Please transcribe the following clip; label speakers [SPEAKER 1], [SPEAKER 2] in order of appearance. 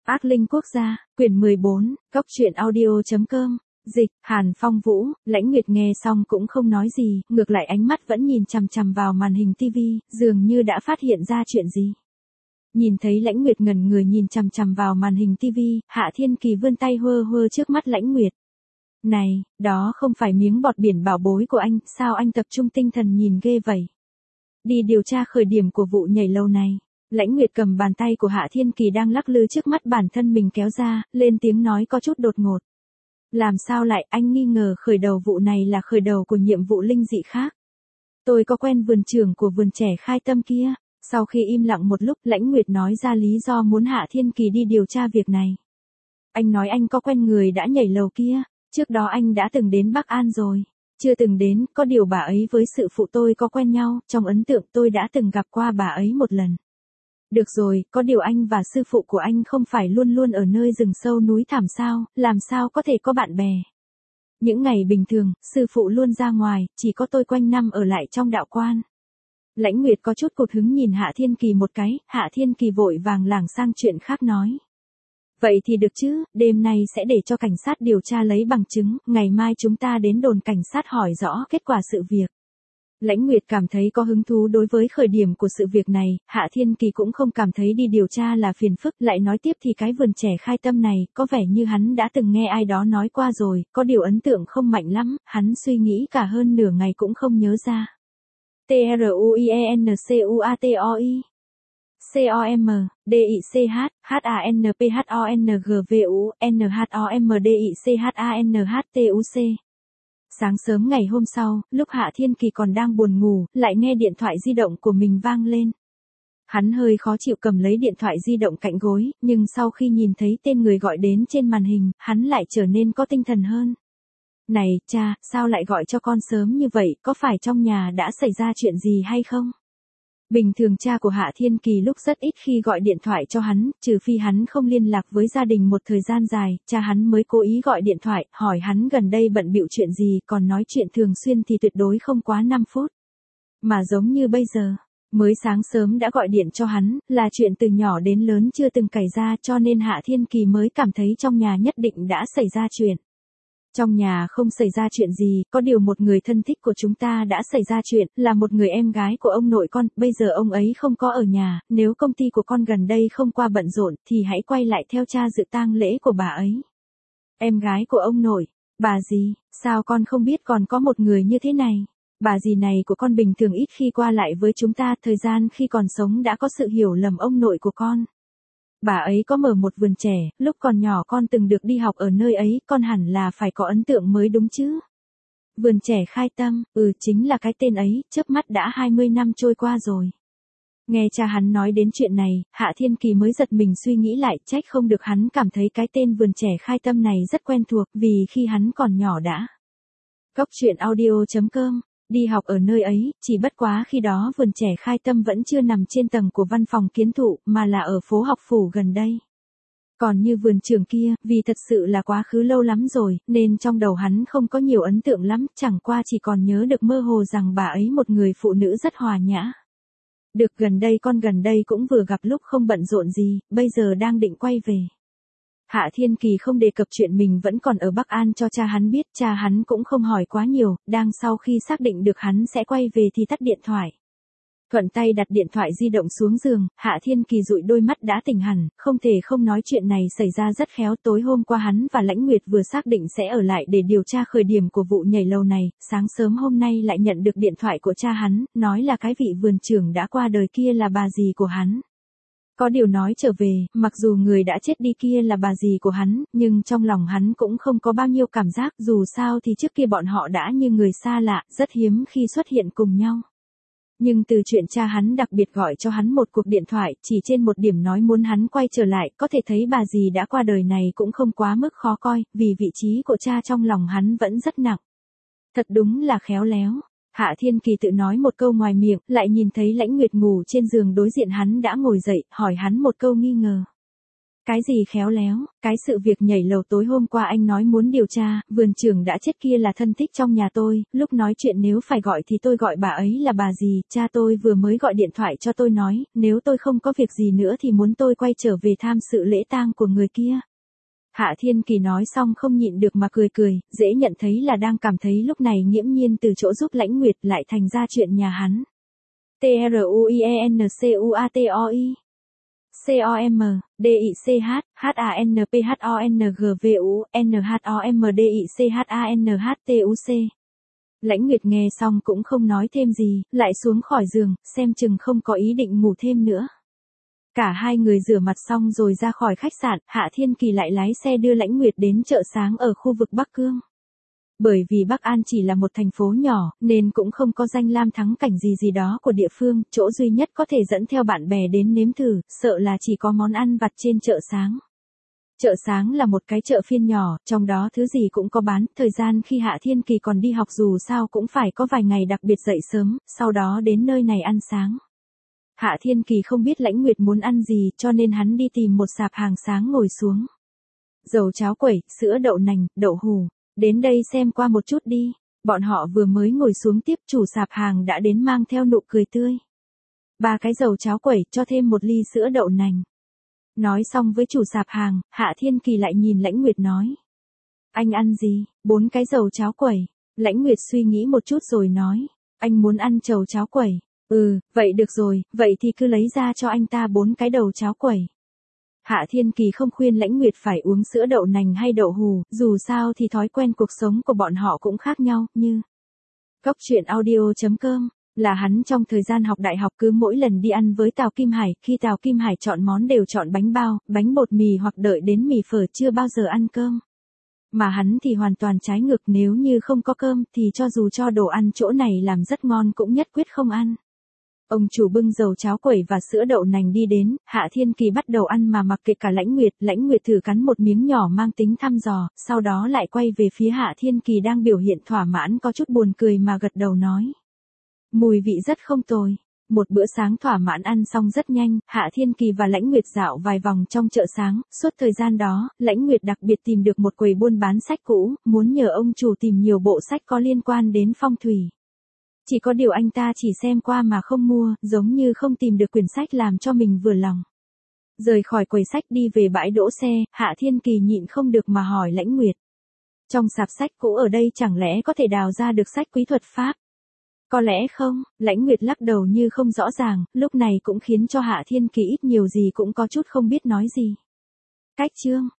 [SPEAKER 1] Ác linh quốc gia, quyển 14, Cốc truyện audio.com, dịch, Hàn Phong Vũ. Lãnh Nguyệt nghe xong cũng không nói gì, ngược lại ánh mắt vẫn nhìn chằm chằm vào màn hình tivi, dường như đã phát hiện ra chuyện gì. Nhìn thấy Lãnh Nguyệt ngẩn người nhìn chằm chằm vào màn hình tivi, Hạ Thiên Kỳ vươn tay hơ hơ trước mắt Lãnh Nguyệt. Này, đó không phải miếng bọt biển bảo bối của anh, sao anh tập trung tinh thần nhìn ghê vậy? Đi điều tra khởi điểm của vụ nhảy lầu này. Lãnh Nguyệt cầm bàn tay của Hạ Thiên Kỳ đang lắc lư trước mắt bản thân mình kéo ra, lên tiếng nói có chút đột ngột. Làm sao lại, anh nghi ngờ khởi đầu vụ này là khởi đầu của nhiệm vụ linh dị khác. Tôi có quen vườn trưởng của vườn trẻ Khai Tâm kia. Sau khi im lặng một lúc, Lãnh Nguyệt nói ra lý do muốn Hạ Thiên Kỳ đi điều tra việc này. Anh nói anh có quen người đã nhảy lầu kia, trước đó anh đã từng đến Bắc An rồi. Chưa từng đến, có điều bà ấy với sự phụ tôi có quen nhau, trong ấn tượng tôi đã từng gặp qua bà ấy một lần. Được rồi, có điều anh và sư phụ của anh không phải luôn luôn ở nơi rừng sâu núi thẳm sao, làm sao có thể có bạn bè. Những ngày bình thường, sư phụ luôn ra ngoài, chỉ có tôi quanh năm ở lại trong đạo quan. Lãnh Nguyệt có chút cụt hứng nhìn Hạ Thiên Kỳ một cái, Hạ Thiên Kỳ vội vàng lảng sang chuyện khác nói. Vậy thì được chứ, đêm nay sẽ để cho cảnh sát điều tra lấy bằng chứng, ngày mai chúng ta đến đồn cảnh sát hỏi rõ kết quả sự việc. Lãnh Nguyệt cảm thấy có hứng thú đối với khởi điểm của sự việc này, Hạ Thiên Kỳ cũng không cảm thấy đi điều tra là phiền phức, lại nói tiếp thì cái vườn trẻ Khai Tâm này, có vẻ như hắn đã từng nghe ai đó nói qua rồi, có điều ấn tượng không mạnh lắm, hắn suy nghĩ cả hơn nửa ngày cũng không nhớ ra. TRUIENCUATOI COM, DICH, HANPHONGVU, NHOMDICHANHTUC. Sáng sớm ngày hôm sau, lúc Hạ Thiên Kỳ còn đang buồn ngủ, lại nghe điện thoại di động của mình vang lên. Hắn hơi khó chịu cầm lấy điện thoại di động cạnh gối, nhưng sau khi nhìn thấy tên người gọi đến trên màn hình, hắn lại trở nên có tinh thần hơn. Này, cha, sao lại gọi cho con sớm như vậy, có phải trong nhà đã xảy ra chuyện gì hay không? Bình thường cha của Hạ Thiên Kỳ lúc rất ít khi gọi điện thoại cho hắn, trừ phi hắn không liên lạc với gia đình một thời gian dài, cha hắn mới cố ý gọi điện thoại, hỏi hắn gần đây bận bịu chuyện gì, còn nói chuyện thường xuyên thì tuyệt đối không quá 5 phút. Mà giống như bây giờ, mới sáng sớm đã gọi điện cho hắn, là chuyện từ nhỏ đến lớn chưa từng xảy ra, cho nên Hạ Thiên Kỳ mới cảm thấy trong nhà nhất định đã xảy ra chuyện. Trong nhà không xảy ra chuyện gì, có điều một người thân thích của chúng ta đã xảy ra chuyện, là một người em gái của ông nội con, bây giờ ông ấy không có ở nhà, nếu công ty của con gần đây không qua bận rộn, thì hãy quay lại theo cha dự tang lễ của bà ấy. Em gái của ông nội, bà gì, sao con không biết còn có một người như thế này? Bà dì này của con bình thường ít khi qua lại với chúng ta, thời gian khi còn sống đã có sự hiểu lầm ông nội của con. Bà ấy có mở một vườn trẻ, lúc còn nhỏ con từng được đi học ở nơi ấy, con hẳn là phải có ấn tượng mới đúng chứ. Vườn trẻ Khai Tâm, chính là cái tên ấy, chớp mắt đã 20 năm trôi qua rồi. Nghe cha hắn nói đến chuyện này, Hạ Thiên Kỳ mới giật mình suy nghĩ lại, trách không được hắn cảm thấy cái tên vườn trẻ Khai Tâm này rất quen thuộc, vì khi hắn còn nhỏ đã. Cốc truyện audio.com. Đi học ở nơi ấy, chỉ bất quá khi đó vườn trẻ Khai Tâm vẫn chưa nằm trên tầng của văn phòng kiến thụ, mà là ở phố học phủ gần đây. Còn như vườn trường kia, vì thật sự là quá khứ lâu lắm rồi, nên trong đầu hắn không có nhiều ấn tượng lắm, chẳng qua chỉ còn nhớ được mơ hồ rằng bà ấy một người phụ nữ rất hòa nhã. Được gần đây cũng vừa gặp lúc không bận rộn gì, bây giờ đang định quay về. Hạ Thiên Kỳ không đề cập chuyện mình vẫn còn ở Bắc An cho cha hắn biết, cha hắn cũng không hỏi quá nhiều, đang sau khi xác định được hắn sẽ quay về thì tắt điện thoại. Thuận tay đặt điện thoại di động xuống giường, Hạ Thiên Kỳ dụi đôi mắt đã tỉnh hẳn, không thể không nói chuyện này xảy ra rất khéo. Tối hôm qua hắn và Lãnh Nguyệt vừa xác định sẽ ở lại để điều tra khởi điểm của vụ nhảy lầu này, sáng sớm hôm nay lại nhận được điện thoại của cha hắn, nói là cái vị vườn trưởng đã qua đời kia là bà dì của hắn. Có điều nói trở về, mặc dù người đã chết đi kia là bà dì của hắn, nhưng trong lòng hắn cũng không có bao nhiêu cảm giác, dù sao thì trước kia bọn họ đã như người xa lạ, rất hiếm khi xuất hiện cùng nhau. Nhưng từ chuyện cha hắn đặc biệt gọi cho hắn một cuộc điện thoại, chỉ trên một điểm nói muốn hắn quay trở lại, có thể thấy bà dì đã qua đời này cũng không quá mức khó coi, vì vị trí của cha trong lòng hắn vẫn rất nặng. Thật đúng là khéo léo. Hạ Thiên Kỳ tự nói một câu ngoài miệng, lại nhìn thấy Lãnh Nguyệt ngủ trên giường đối diện hắn đã ngồi dậy, hỏi hắn một câu nghi ngờ. Cái gì khéo léo, cái sự việc nhảy lầu tối hôm qua anh nói muốn điều tra, vườn trưởng đã chết kia là thân thích trong nhà tôi, lúc nói chuyện nếu phải gọi thì tôi gọi bà ấy là bà gì, cha tôi vừa mới gọi điện thoại cho tôi nói, nếu tôi không có việc gì nữa thì muốn tôi quay trở về tham sự lễ tang của người kia. Hạ Thiên Kỳ nói xong không nhịn được mà cười cười, dễ nhận thấy là đang cảm thấy lúc này nghiễm nhiên từ chỗ giúp Lãnh Nguyệt lại thành ra chuyện nhà hắn. TRUIENCUATOI COM, DICH, HANPHONGVU, NHOMDICHANHTUC. Lãnh Nguyệt nghe xong cũng không nói thêm gì, lại xuống khỏi giường, xem chừng không có ý định ngủ thêm nữa. Cả hai người rửa mặt xong rồi ra khỏi khách sạn, Hạ Thiên Kỳ lại lái xe đưa Lãnh Nguyệt đến chợ sáng ở khu vực Bắc Cương. Bởi vì Bắc An chỉ là một thành phố nhỏ, nên cũng không có danh lam thắng cảnh gì đó của địa phương, chỗ duy nhất có thể dẫn theo bạn bè đến nếm thử, sợ là chỉ có món ăn vặt trên chợ sáng. Chợ sáng là một cái chợ phiên nhỏ, trong đó thứ gì cũng có bán, thời gian khi Hạ Thiên Kỳ còn đi học dù sao cũng phải có vài ngày đặc biệt dậy sớm, sau đó đến nơi này ăn sáng. Hạ Thiên Kỳ không biết Lãnh Nguyệt muốn ăn gì cho nên hắn đi tìm một sạp hàng sáng ngồi xuống. Dầu cháo quẩy, sữa đậu nành, đậu hủ. Đến đây xem qua một chút đi. Bọn họ vừa mới ngồi xuống tiếp chủ sạp hàng đã đến mang theo nụ cười tươi. 3 cái dầu cháo quẩy cho thêm 1 ly sữa đậu nành. Nói xong với chủ sạp hàng, Hạ Thiên Kỳ lại nhìn Lãnh Nguyệt nói. Anh ăn gì? 4 cái dầu cháo quẩy. Lãnh Nguyệt suy nghĩ một chút rồi nói. Anh muốn ăn chầu cháo quẩy. Vậy được rồi, vậy thì cứ lấy ra cho anh ta 4 cái đầu cháo quẩy. Hạ Thiên Kỳ không khuyên Lãnh Nguyệt phải uống sữa đậu nành hay đậu hủ, dù sao thì thói quen cuộc sống của bọn họ cũng khác nhau, như Goctruyện.audio.com là hắn trong thời gian học đại học cứ mỗi lần đi ăn với Tào Kim Hải, khi Tào Kim Hải chọn món đều chọn bánh bao, bánh bột mì hoặc đợi đến mì phở, chưa bao giờ ăn cơm. Mà hắn thì hoàn toàn trái ngược, nếu như không có cơm thì cho dù cho đồ ăn chỗ này làm rất ngon cũng nhất quyết không ăn. Ông chủ bưng dầu cháo quẩy và sữa đậu nành đi đến, Hạ Thiên Kỳ bắt đầu ăn mà mặc kệ cả Lãnh Nguyệt thử cắn một miếng nhỏ mang tính thăm dò, sau đó lại quay về phía Hạ Thiên Kỳ đang biểu hiện thỏa mãn có chút buồn cười mà gật đầu nói. Mùi vị rất không tồi. Một bữa sáng thỏa mãn ăn xong rất nhanh, Hạ Thiên Kỳ và Lãnh Nguyệt dạo vài vòng trong chợ sáng, suốt thời gian đó, Lãnh Nguyệt đặc biệt tìm được một quầy buôn bán sách cũ, muốn nhờ ông chủ tìm nhiều bộ sách có liên quan đến phong thủy. Chỉ có điều anh ta chỉ xem qua mà không mua, giống như không tìm được quyển sách làm cho mình vừa lòng. Rời khỏi quầy sách đi về bãi đỗ xe, Hạ Thiên Kỳ nhịn không được mà hỏi Lãnh Nguyệt. Trong sạp sách cũ ở đây chẳng lẽ có thể đào ra được sách quý thuật pháp? Có lẽ không, Lãnh Nguyệt lắc đầu như không rõ ràng, lúc này cũng khiến cho Hạ Thiên Kỳ ít nhiều gì cũng có chút không biết nói gì. Cách chương